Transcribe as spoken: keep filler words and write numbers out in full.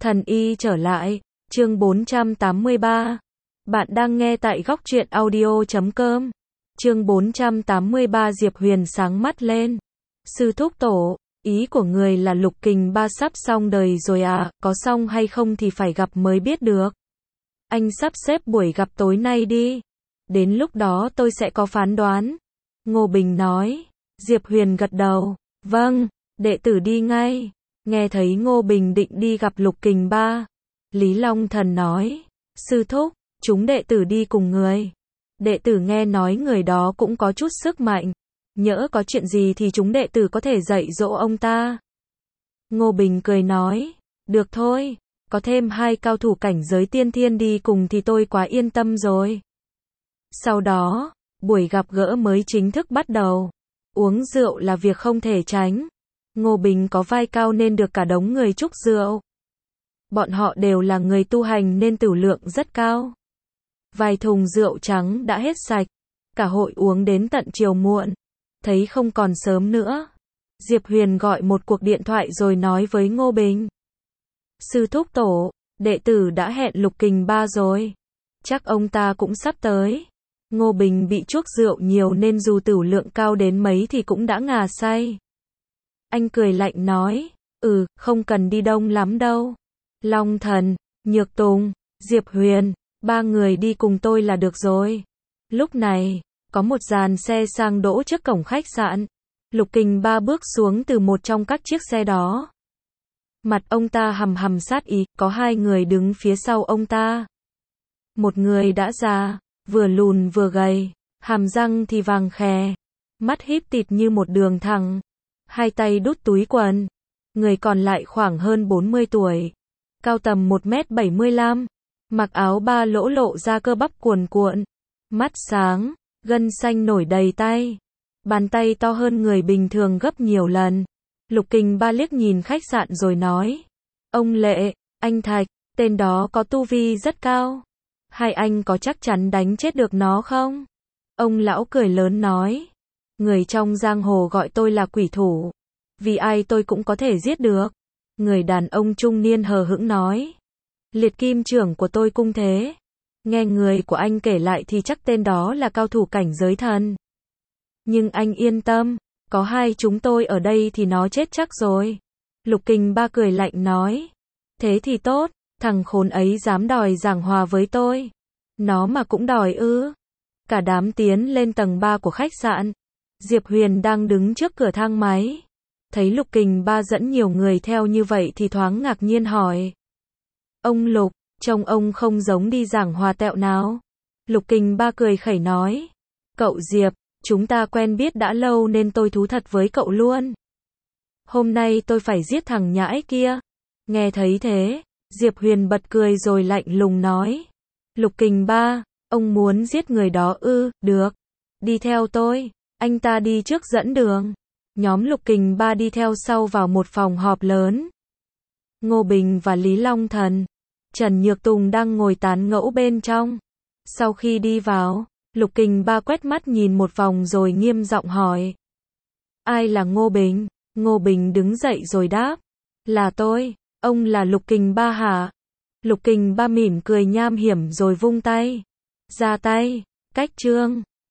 Thần y trở lại, chương bốn trăm tám mươi ba. Bạn đang nghe tại góc truyện audio chấm com. Chương bốn trăm tám mươi ba. Diệp Huyền sáng mắt lên. Sư thúc tổ, ý của người là Lục Kình Ba sắp xong đời rồi à, có xong hay không thì phải gặp mới biết được. Anh sắp xếp buổi gặp tối nay đi. Đến lúc đó tôi sẽ có phán đoán. Ngô Bình nói. Diệp Huyền gật đầu. Vâng, đệ tử đi ngay. Nghe thấy Ngô Bình định đi gặp Lục Kình Ba, Lý Long Thần nói, sư thúc, chúng đệ tử đi cùng người. Đệ tử nghe nói người đó cũng có chút sức mạnh, nhỡ có chuyện gì thì chúng đệ tử có thể dạy dỗ ông ta. Ngô Bình cười nói, được thôi, có thêm hai cao thủ cảnh giới tiên thiên đi cùng thì tôi quá yên tâm rồi. Sau đó, buổi gặp gỡ mới chính thức bắt đầu. Uống rượu là việc không thể tránh. Ngô Bình có vai cao nên được cả đống người chúc rượu. Bọn họ đều là người tu hành nên tửu lượng rất cao. Vài thùng rượu trắng đã hết sạch. Cả hội uống đến tận chiều muộn. Thấy không còn sớm nữa. Diệp Huyền gọi một cuộc điện thoại rồi nói với Ngô Bình. Sư thúc tổ, đệ tử đã hẹn Lục Kình Ba rồi. Chắc ông ta cũng sắp tới. Ngô Bình bị chuốc rượu nhiều nên dù tửu lượng cao đến mấy thì cũng đã ngà say. Anh cười lạnh nói, ừ, không cần đi đông lắm đâu. Long Thần, Nhược Tùng, Diệp Huyền, ba người đi cùng tôi là được rồi. Lúc này, có một dàn xe sang đỗ trước cổng khách sạn. Lục Kình Ba bước xuống từ một trong các chiếc xe đó. Mặt ông ta hầm hầm sát ý, có hai người đứng phía sau ông ta. Một người đã già, vừa lùn vừa gầy, hàm răng thì vàng khè, mắt híp tịt như một đường thẳng. Hai tay đút túi quần. Người còn lại khoảng hơn bốn mươi tuổi. Cao tầm một mét bảy mươi lăm. Mặc áo ba lỗ lộ ra cơ bắp cuồn cuộn. Mắt sáng, gân xanh nổi đầy tay. Bàn tay to hơn người bình thường gấp nhiều lần. Lục Kình Ba liếc nhìn khách sạn rồi nói. Ông Lệ, anh Thạch, tên đó có tu vi rất cao. Hai anh có chắc chắn đánh chết được nó không? Ông lão cười lớn nói. Người trong giang hồ gọi tôi là quỷ thủ. Vì ai tôi cũng có thể giết được. Người đàn ông trung niên hờ hững nói. Liệt kim trưởng của tôi cung thế. Nghe người của anh kể lại thì chắc tên đó là cao thủ cảnh giới thần. Nhưng anh yên tâm, có hai chúng tôi ở đây thì nó chết chắc rồi. Lục Kình Ba cười lạnh nói. Thế thì tốt, thằng khốn ấy dám đòi giảng hòa với tôi. Nó mà cũng đòi ư. Cả đám tiến lên tầng ba của khách sạn. Diệp Huyền đang đứng trước cửa thang máy. Thấy Lục Kình Ba dẫn nhiều người theo như vậy thì thoáng ngạc nhiên hỏi. Ông Lục, trông ông không giống đi giảng hòa tẹo nào. Lục Kình Ba cười khẩy nói. Cậu Diệp, chúng ta quen biết đã lâu nên tôi thú thật với cậu luôn. Hôm nay tôi phải giết thằng nhãi kia. Nghe thấy thế, Diệp Huyền bật cười rồi lạnh lùng nói. Lục Kình Ba, ông muốn giết người đó ư, được. Đi theo tôi. Anh ta đi trước dẫn đường. Nhóm Lục Kình Ba đi theo sau vào một phòng họp lớn. Ngô Bình và Lý Long Thần, Trần Nhược Tùng đang ngồi tán gẫu bên trong. Sau khi đi vào, Lục Kình Ba quét mắt nhìn một vòng rồi nghiêm giọng hỏi. Ai là Ngô Bình? Ngô Bình đứng dậy rồi đáp. Là tôi, ông là Lục Kình Ba hả? Lục Kình Ba mỉm cười nham hiểm rồi vung tay. Ra tay, cách chương.